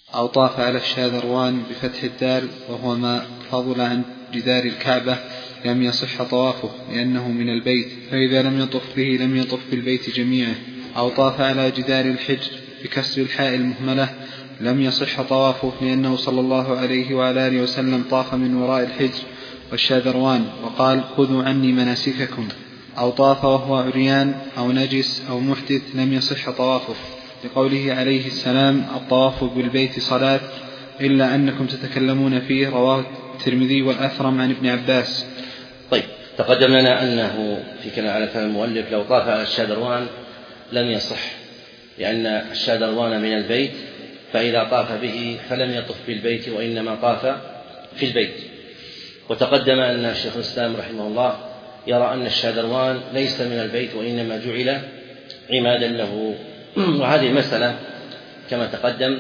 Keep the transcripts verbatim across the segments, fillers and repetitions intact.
أو طاف على الشاذروان بفتح الدال وهو ما فضل عن جدار الكعبة لم يصح طوافه لأنه من البيت، فإذا لم يطف به لم يطف بالبيت جميعه. أو طاف على جدار الحجر بكسر الحاء المهملة لم يصح طوافه لأنه صلى الله عليه وعلى آله وسلم طاف من وراء الحجر والشاذروان وقال خذوا عني مناسككم. أو طاف وهو عريان أو نجس أو محدث لم يصح طوافه لقوله عليه السلام الطواف بالبيت صلاة إلا أنكم تتكلمون فيه، رواه الترمذي والأثرم عن ابن عباس. طيب، تقدم لنا أنه في كلام على كلام المؤلف لو طاف على الشاذروان لم يصح لأن الشاذروان من البيت، فإذا طاف به فلم يطف بالبيت وإنما طاف في البيت. وتقدم أن الشيخ الإسلام رحمه الله يرى أن الشاذروان ليس من البيت وإنما جعل عمادا له. وهذه المسألة كما تقدم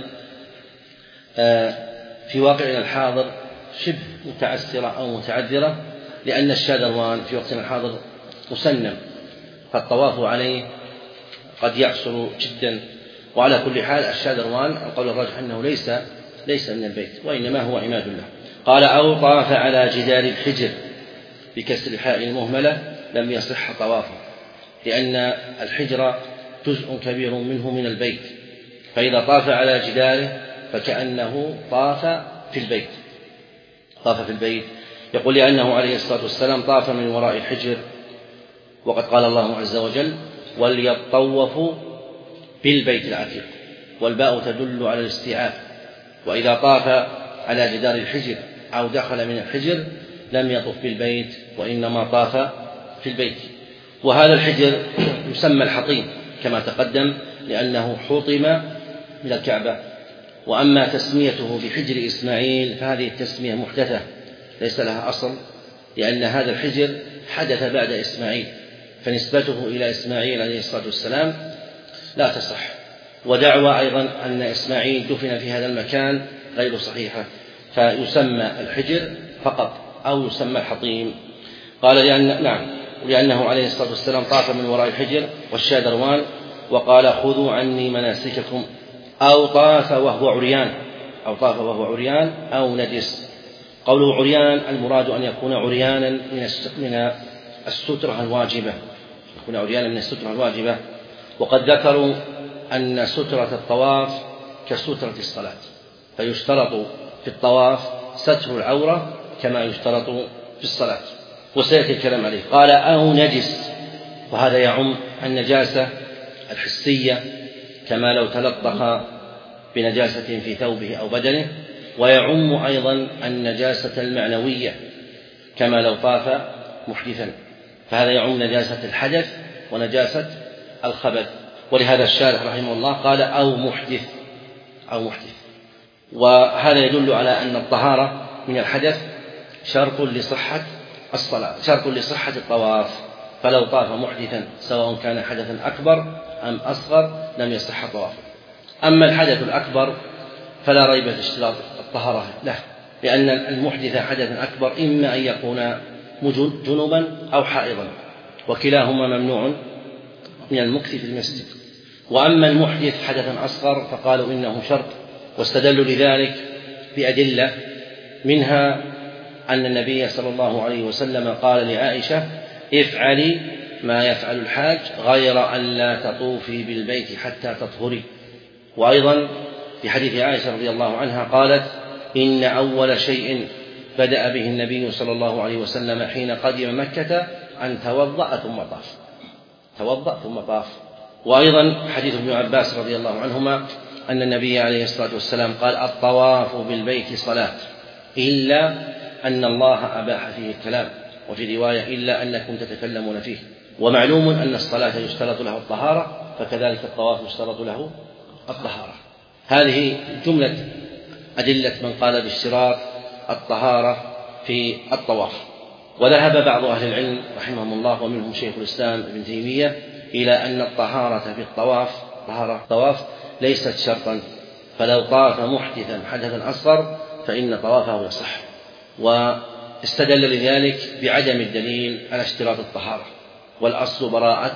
في واقعنا الحاضر شبه متعسرة أو متعذرة، لأن الشاذروان في وقتنا الحاضر مسنم، فالطواف عليه قد يعسر جدا. وعلى كل حال الشاذروان القول الراجح أنه ليس ليس من البيت وإنما هو عماد له. قال أو طاف على جدار الحجر بكسر الحاء المهملة لم يصح طوافه لأن الحجر جزء كبير منه من البيت، فإذا طاف على جداره فكأنه طاف في البيت طاف في البيت يقول لأنه عليه الصلاة والسلام طاف من وراء الحجر، وقد قال الله عز وجل وليطوفوا بالبيت العتيق، والباء تدل على الاستيعاب. وإذا طاف على جدار الحجر أو دخل من الحجر لم يطف بالبيت وإنما طاف في البيت. وهذا الحجر يسمى الحطيم كما تقدم لأنه حطم من الكعبة. وأما تسميته بحجر إسماعيل فهذه التسمية محدثة ليس لها أصل، لأن هذا الحجر حدث بعد إسماعيل، فنسبته إلى إسماعيل عليه الصلاة والسلام لا تصح. ودعوى أيضا أن إسماعيل دفن في هذا المكان غير صحيحة، فيسمى الحجر فقط أو يسمى الحطيم. قال لأن نعم لأنه عليه الصلاة والسلام طاف من وراء الحجر والشاذروان وقال خذوا عني مناسككم. أو طاف وهو عريان أو طاف وهو عريان أو نجس. قوله عريان المراد أن يكون عريانا من السترة الواجبة يكون عريانا من السترة الواجبة. وقد ذكروا أن سترة الطواف كسترة الصلاة، فيشترط في الطواف ستر العورة كما يشترط في الصلاة، وسيأتي الكلام عليه. قال أو نجس، وهذا يعم النجاسة الحسية كما لو تلطخ بنجاسة في ثوبه أو بدنه، ويعم أيضا النجاسة المعنوية كما لو طاف محدثا، فهذا يعم نجاسة الحدث ونجاسة الخبث. ولهذا الشارح رحمه الله قال أو محدث أو محدث. وهذا يدل على أن الطهارة من الحدث شرط لصحة الصلاة شرط لصحة الطواف، فلو طاف محدثا سواء كان حدثا أكبر أم أصغر لم يصح طوافه. أما الحدث الأكبر فلا ريب في اشتراط الطهارة له، لأن المحدث حدثا أكبر إما أن يكون جنبا أو حائضا، وكلاهما ممنوع من المكث في المسجد. وأما المحدث حدثا أصغر فقالوا إنه شرط، واستدلوا لذلك بأدلة، منها أن النبي صلى الله عليه وسلم قال لعائشة افعلي ما يفعل الحاج غير أن لا تطوفي بالبيت حتى تطهري. وأيضا في حديث عائشة رضي الله عنها قالت إن أول شيء بدأ به النبي صلى الله عليه وسلم حين قدم مكة أن توضأ ثم طاف توضأ ثم طاف. وأيضا حديث ابن عباس رضي الله عنهما أن النبي عليه الصلاة والسلام قال الطواف بالبيت صلاة إلا أن الله أباح فيه الكلام، وفي رواية إلا أنكم تتكلمون فيه. ومعلوم أن الصلاة يشترط له الطهارة، فكذلك الطواف يشترط له الطهارة. هذه جملة أدلة من قال باشتراط الطهارة في الطواف. وذهب بعض أهل العلم رحمهم الله ومنهم شيخ الإسلام ابن تيمية إلى أن الطهارة في الطواف طهارة الطواف ليست شرطا، فلو طاف محدثا حدثا أصغر فإن طوافه يصح. واستدل لذلك بعدم الدليل على اشتراط الطهارة، والأصل براءة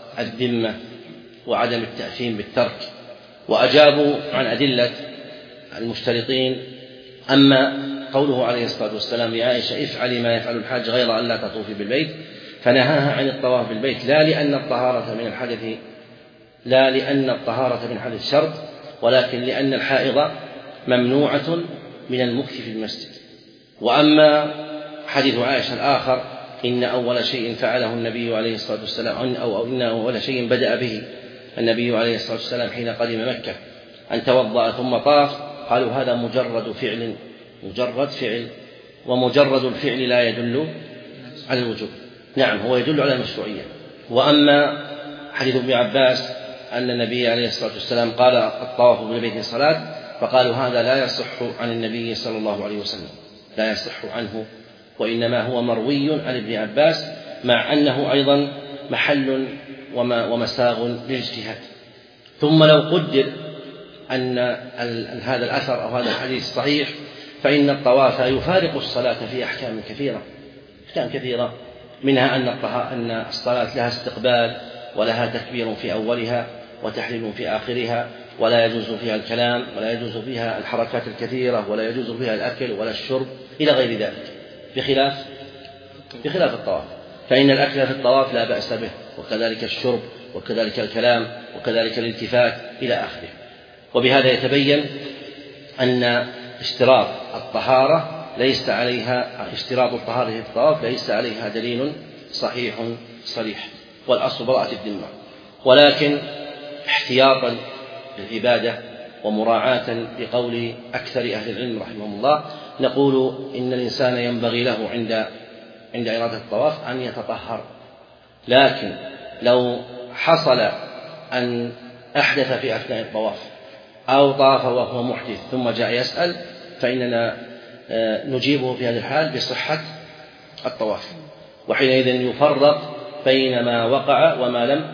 الذمة وعدم التأثيم بالترك. وأجابوا عن أدلة المشترطين. أما قوله عليه الصلاة والسلام لعائشة افعلي ما يفعل الحاج غير أن لا تطوفي بالبيت، فنهاها عن الطواف بالبيت لا لأن الطهارة من الحدث لا لأن الطهارة من حدث شرط، ولكن لأن الحائض ممنوعة من المكث في المسجد. وأما حديث عائشة الآخر إن أول شيء فعله النبي عليه الصلاة والسلام أو إن أول شيء بدأ به النبي عليه الصلاة والسلام حين قدم مكة أن توضأ ثم طاف، قالوا هذا مجرد فعل مجرد فعل ومجرد الفعل لا يدل على الوجوب. نعم هو يدل على المشروعية. وأما حديث ابن عباس أن النبي عليه الصلاة والسلام قال الطواف بالبيت صلاة، فقالوا هذا لا يصح عن النبي صلى الله عليه وسلم لا يصح عنه، وإنما هو مروي عن ابن عباس، مع أنه أيضا محل ومساغ للاجتهاد. ثم لو قدر أن هذا الأثر أو هذا الحديث صحيح، فإن الطواف يفارق الصلاة في أحكام كثيرة أحكام كثيرة منها أن الصلاة لها استقبال ولها تكبير في أولها وتحليل في آخرها، ولا يجوز فيها الكلام ولا يجوز فيها الحركات الكثيرة ولا يجوز فيها الأكل ولا الشرب إلى غير ذلك، بخلاف بخلاف الطواف، فإن الأكل في الطواف لا بأس به، وكذلك الشرب وكذلك الكلام وكذلك الالتفات إلى آخره. وبهذا يتبين أن اشتراط الطهارة ليس عليها اشتراط الطهارة في الطواف ليس عليها دليل صحيح صريح، والأصل براءة الذمة، ولكن احتياطا للعبادة ومراعاة لقول أكثر أهل العلم رحمهم الله نقول إن الإنسان ينبغي له عند عند إرادة الطواف أن يتطهر، لكن لو حصل أن أحدث في أثناء الطواف أو طاف وهو محدث ثم جاء يسأل، فإننا نجيبه في هذه الحال بصحة الطواف، وحينئذ يفرق بين ما وقع وما لم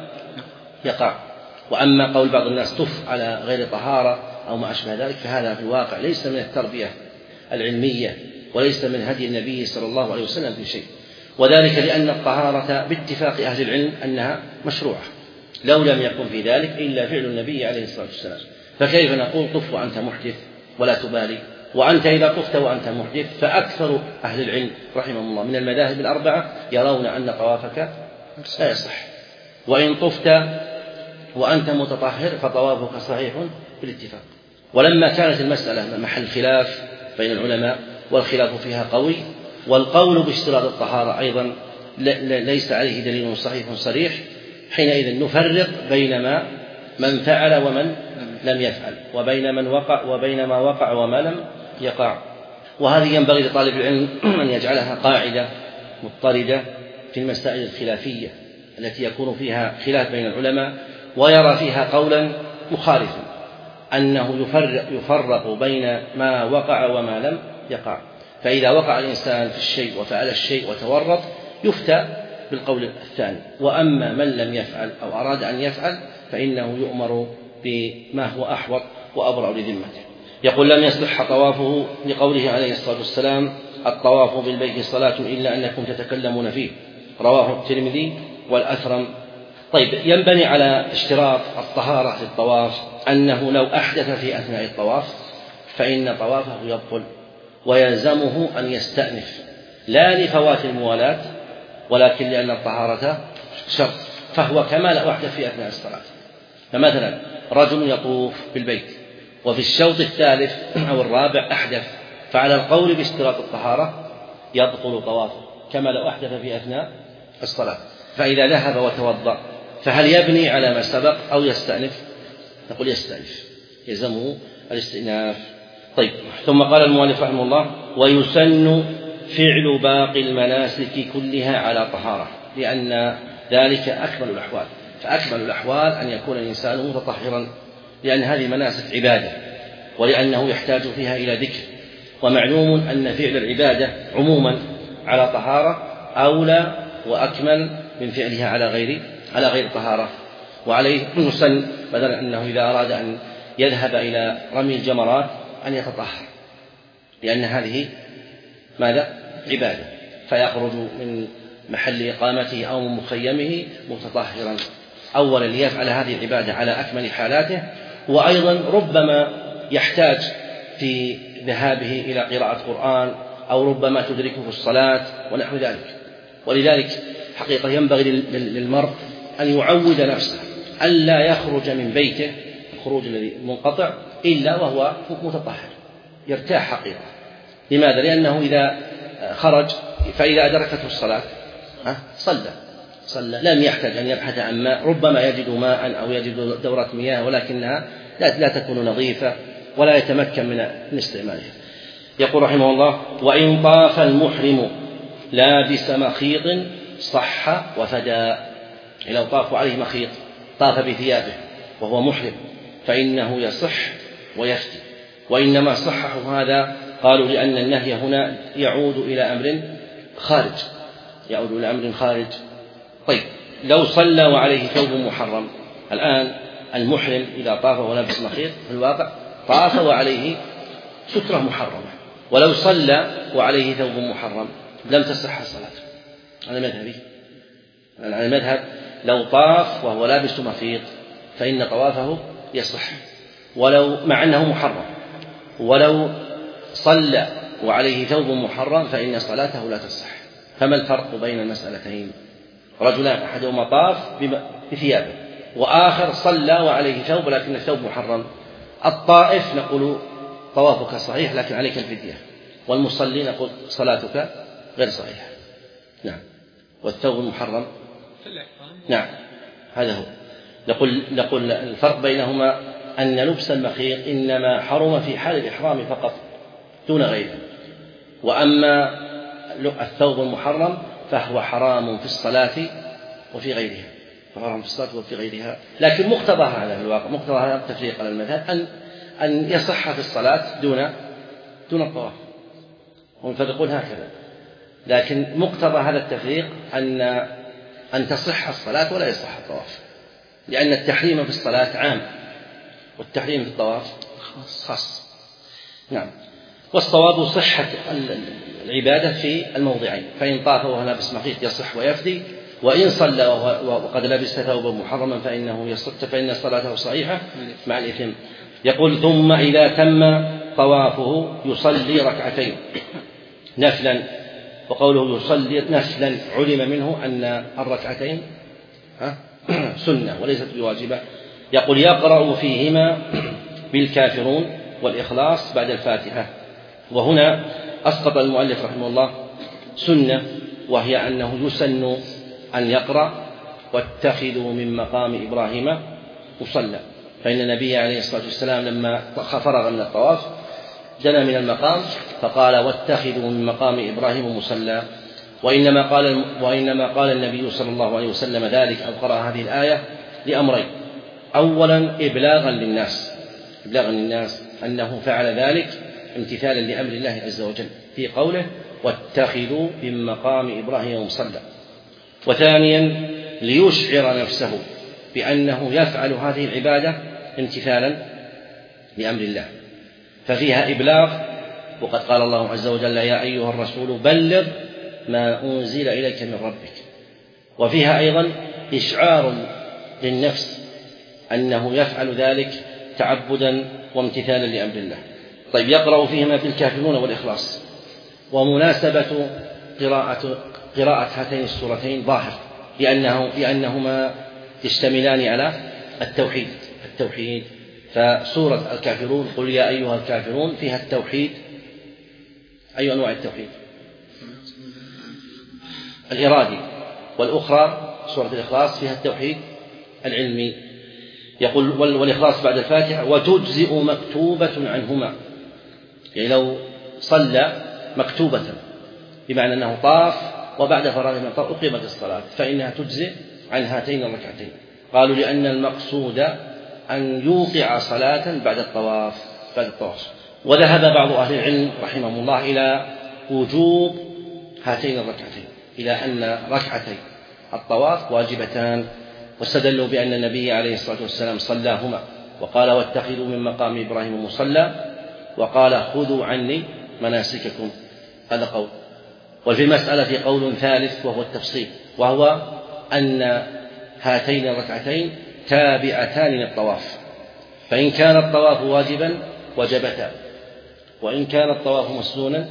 يقع. وأما قول بعض الناس طف على غير طهارة أو ما أشبه ذلك، فهذا في الواقع ليس من التربية العلمية وليس من هدي النبي صلى الله عليه وسلم في شيء، وذلك لأن الطهارة باتفاق أهل العلم أنها مشروعة، لو لم يكن في ذلك إلا فعل النبي عليه الصلاة والسلام، فكيف نقول طف وأنت محدث ولا تبالي؟ وأنت إذا طفت وأنت محدث، فأكثر أهل العلم رحمهم الله من المذاهب الأربعة يرون أن طوافك لا يصح، وإن طفت وأنت متطهر فطوافك صحيح بالاتفاق. ولما كانت المسألة محل خلاف بين العلماء والخلاف فيها قوي، والقول باشتراط الطهارة أيضا ليس عليه دليل صحيح صريح، حينئذ نفرق بين ما من فعل ومن لم يفعل، وبين من وقع وبين ما وقع وما لم يقع. وهذه ينبغي لطالب العلم أن يجعلها قاعدة مضطردة في المسائل الخلافية التي يكون فيها خلاف بين العلماء ويرى فيها قولا مخالفا، أنه يفرق, يفرق بين ما وقع وما لم يقع. فإذا وقع الإنسان في الشيء وفعل الشيء وتورط يفتى بالقول الثاني، وأما من لم يفعل أو أراد أن يفعل فإنه يؤمر بما هو أحوط وأبرأ لذمته. يقول لم يصح طوافه لقوله عليه الصلاة والسلام الطواف بالبيت صلاة إلا أنكم تتكلمون فيه، رواه الترمذي والأثرم. طيب، ينبني على اشتراط الطهارة في الطواف أنه لو أحدث في أثناء الطواف فإن طوافه يبطل، ويلزمه أن يستأنف، لا لفوات الموالاة ولكن لأن الطهارة شرط، فهو كما لو أحدث في أثناء الصلاة. فمثلا رجل يطوف بالبيت وفي الشوط الثالث أو الرابع أحدث، فعلى القول باشتراط الطهارة يبطل طوافه كما لو أحدث في أثناء الصلاة. فإذا ذهب وتوضأ فهل يبني على ما سبق أو يستأنف؟ نقول يستأنف، يلزمه الاستئناف. طيب، ثم قال المؤلف رحمه الله ويسن فعل باقي المناسك كلها على طهارة، لأن ذلك أكمل الأحوال، فأكمل الأحوال أن يكون الإنسان متطهرا، لأن هذه مناسك عبادة ولأنه يحتاج فيها إلى ذكر، ومعلوم أن فعل العبادة عموما على طهارة أولى وأكمل من فعلها على غير على غير طهارة. وعليه يسن بدل أنه إذا أراد أن يذهب إلى رمي الجمرات أن يتطهر، لأن هذه ماذا؟ عبادة، فيخرج من محل إقامته أو من مخيمه متطهرا، أولا ليفعل هذه العبادة على أكمل حالاته، وأيضا ربما يحتاج في ذهابه إلى قراءة قرآن أو ربما تدركه الصلاة ونحو ذلك. ولذلك حقيقة ينبغي للمرء أن يعود نفسه ألا يخرج من بيته الخروج الذي منقطع إلا وهو متطهر، يرتاح حقيقة. لماذا؟ لأنه إذا خرج فإذا أدركته الصلاة صلى صلى لم يحتاج أن يبحث عن ماء، ربما يجد ماء أو يجد دورة مياه ولكنها لا تكون نظيفة ولا يتمكن من استعمالها. يقول رحمه الله: وإن طاف المحرم لابس مخيط صح وفدى. لو طاف عليه مخيط، طاف بثيابه وهو محرم، فإنه يصح ويفدي. وإنما صححوا هذا قالوا لأن النهي هنا يعود إلى أمر خارج يعود إلى أمر خارج. طيب، لو صلى وعليه ثوب محرم، الآن المحرم إذا طاف ولبس مخيط في الواقع طاف وعليه سترة محرمة، ولو صلى وعليه ثوب محرم لم تصح صلاته. على مذهبي على المذهب لو طاف وهو لابس مخيط فإن طوافه يصح ولو مع أنه محرم، ولو صلى وعليه ثوب محرم فإن صلاته لا تصح. فما الفرق بين المسألتين؟ رجلان أحدهما طاف بثيابه وآخر صلى وعليه ثوب لكن الثوب محرم. الطائف نقول طوافك صحيح لكن عليك الفدية، والمصلي نقول صلاتك غير صحيحة. نعم. والثوب المحرم نعم هذا هو. نقول نقول الفرق بينهما أن لبس المخيط إنما حرم في حال الإحرام فقط دون غيره، وأما الثوب المحرم فهو حرام في الصلاة وفي غيرها حرام في الصلاة وفي غيرها. لكن مقتضى هذا في الواقع مقتضى هذا التفريق على المذهب أن أن يصح في الصلاة دون دون الطواف، ونفرقون هكذا. لكن مقتضى هذا التفريق أن أن تصح الصلاة ولا يصح الطواف، لأن التحريم في الصلاة عام والتحريم في الطواف خاص. نعم. والصواب صحة العبادة في الموضعين، فإن طاف وهو لابس مخيط يصح ويفدي، وإن صلى وقد لبس ثوبا محرما فإنه يصح فإن صلاته صحيحة مع الإثم. يقول: ثم إذا تم طوافه يصلي ركعتين نفلا. وقوله يصلي نفلا علم منه أن الركعتين سنة وليست بواجبة. يقول: يقرأ فيهما بالكافرون والإخلاص بعد الفاتحة. وهنا أسقط المؤلف رحمه الله سنة، وهي أنه يسن أن يقرأ: واتخذوا من مقام إبراهيم مصلى. فإن النبي عليه الصلاة والسلام لما فرغ من الطواف دنا من المقام فقال: واتخذوا من مقام إبراهيم مصلى. وإنما قال وإنما قال النبي صلى الله عليه وسلم ذلك أو قرأ هذه الآية لأمرين: أولا إبلاغا للناس إبلاغا للناس أنه فعل ذلك امتثالا لأمر الله عز وجل في قوله: واتخذوا من مقام إبراهيم مصلى. وثانيا ليشعر نفسه بأنه يفعل هذه العبادة امتثالا لأمر الله، ففيها إبلاغ. وقد قال الله عز وجل: يا أيها الرسول بلغ ما أنزل إليك من ربك. وفيها أيضا إشعار للنفس أنه يفعل ذلك تعبدا وامتثالا لأمر الله. طيب، يقرأ فيهما بالكافرون والإخلاص. ومناسبة قراءة قراءة هاتين السورتين ظاهر، لأنه لأنهما يشتملان على التوحيد التوحيد فسورة الكافرون قل يا أيها الكافرون فيها التوحيد. أي أنواع التوحيد؟ الإرادي. والأخرى سورة الإخلاص فيها التوحيد العلمي. يقول: والإخلاص بعد الفاتحة وتجزئ مكتوبة عنهما. يعني لو صلى مكتوبة بمعنى أنه طاف وبعد فراغ من الطواف أقيمت الصلاة فإنها تجزئ عن هاتين الركعتين. قالوا لأن المقصود أن يوقع صلاة بعد الطواف بعد الطواف. وذهب بعض أهل العلم رحمهم الله إلى وجوب هاتين الركعتين، إلى أن ركعتي الطواف واجبتان، واستدلوا بأن النبي عليه الصلاة والسلام صلاهما وقال: واتخذوا من مقام إبراهيم مصلى، وقال: خذوا عني مناسككم. هذا قول. وفي المسألة قول ثالث وهو التفصيل، وهو أن هاتين الركعتين تابعتان للطواف، فإن كان الطواف واجبا وجبتا، وإن كان الطواف مسنونا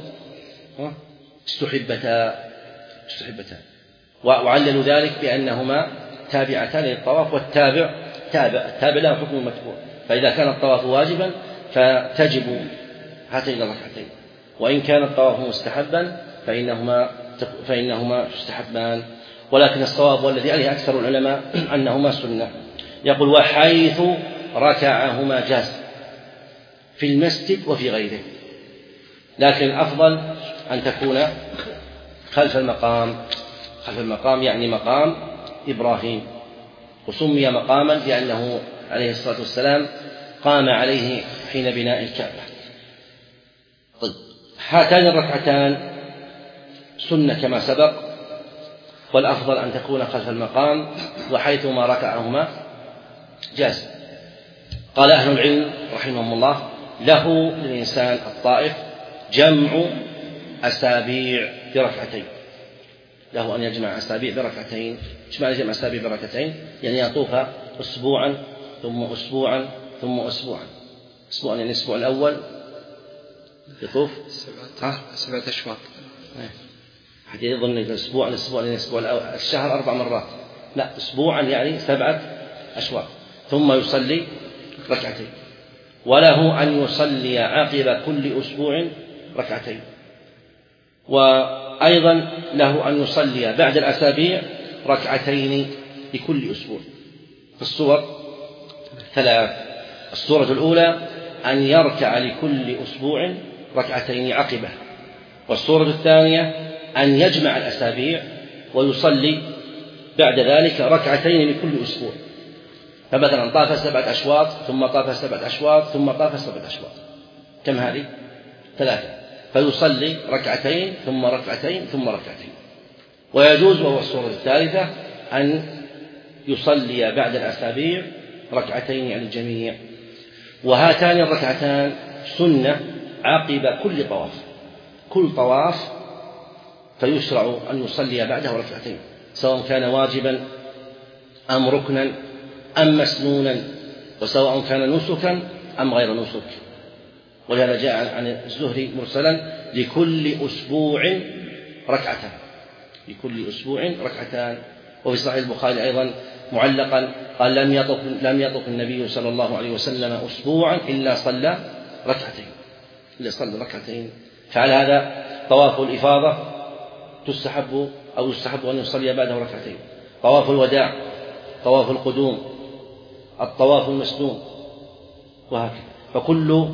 استحبتا استحبتا وعللوا ذلك بأنهما تابعتان للطواف، والتابع تابع التابع له حكم المتبوع، فإذا كان الطواف واجبا فتجب هاتين الركعتين، وإن كان الطواف مستحبا فإنهما فإنهما تستحبان، ولكن الصواب والذي عليه أكثر العلماء أنهما سنة. يقول وحيث ركعهما جاز في المسجد وفي غيره، لكن الأفضل أن تكون خلف المقام، خلف المقام يعني مقام إبراهيم، وسمي مقاما لأنه عليه الصلاة والسلام قام عليه حين بناء الكعبة. طيب هاتان الركعتان سنة كما سبق، والأفضل أن تكون خلف المقام، وحيثما ركعهما جاز. قال أهل العلم رحمهم الله له للإنسان الطائف جمع أسابيع بركعتين، له أن يجمع أسابيع بركعتين. إيش معنى جمع أسابيع بركعتين؟ يعني يطوف أسبوعا ثم أسبوعا ثم أسبوعا، أسبوعا يعني الأسبوع الأول يطوف سبعة سبعة أشواط، حتى يظن الأسبوع الأسبوع يعني الأسبوع الأول الشهر أربع مرات، لا أسبوعا يعني سبعة أشواط، ثم يصلي ركعتين، وله أن يصلي عقب كل أسبوع ركعتين، وأيضا له أن يصلي بعد الأسابيع ركعتين لكل أسبوع. في الصور ثلاث: الصورة الأولى أن يركع لكل أسبوع ركعتين عقبه، والصورة الثانية أن يجمع الأسابيع ويصلي بعد ذلك ركعتين لكل أسبوع، فمثلا طاف سبعة أشواط ثم طاف سبعة أشواط ثم طاف سبعة أشواط، كم هذه؟ ثلاثة، فيصلي ركعتين ثم ركعتين ثم ركعتين. ويجوز، وهو الصورة الثالثة، أن يصلي بعد الأسابيع ركعتين عن الجميع. وهاتان الركعتان سنة عقب كل طواف، كل طواف فيشرع أن يصلي بعده ركعتين، سواء كان واجبا أم ركنا أم مسنونا، وسواء كان نسكا أم غير نسك. ولهذا جاء عن الزهري مرسلا لكل أسبوع ركعتان، لكل أسبوع ركعتان. وفي صحيح البخاري أيضا معلقا قال لم يطف لم يطف النبي صلى الله عليه وسلم أسبوعا إلا صلى ركعتين، إلا صلى ركعتين. فعلى هذا طواف الإفاضة تستحب أو يستحب أن يصلي بعده ركعتين، طواف الوداع، طواف القدوم، الطواف المسنون، وهكذا، فكل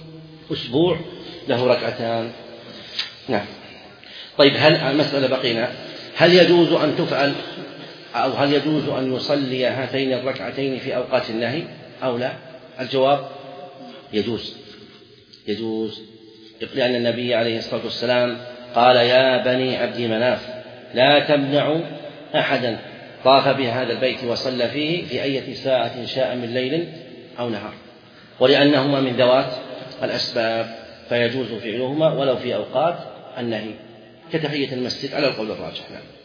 أسبوع له ركعتان. نعم. طيب هل مسألة بقينا، هل يجوز أن تفعل أو هل يجوز أن يصلي هاتين الركعتين في أوقات النهي أو لا؟ الجواب يجوز، يجوز، لأن النبي عليه الصلاة والسلام قال يا بني عبد مناف لا تمنعوا أحدا طاف بهذا البيت وصلى فيه في أي ساعة شاء من ليل أو نهار، ولأنهما من ذوات الأسباب فيجوز فعلهما ولو في أوقات النهي، كتحية المسجد على القول الراجح.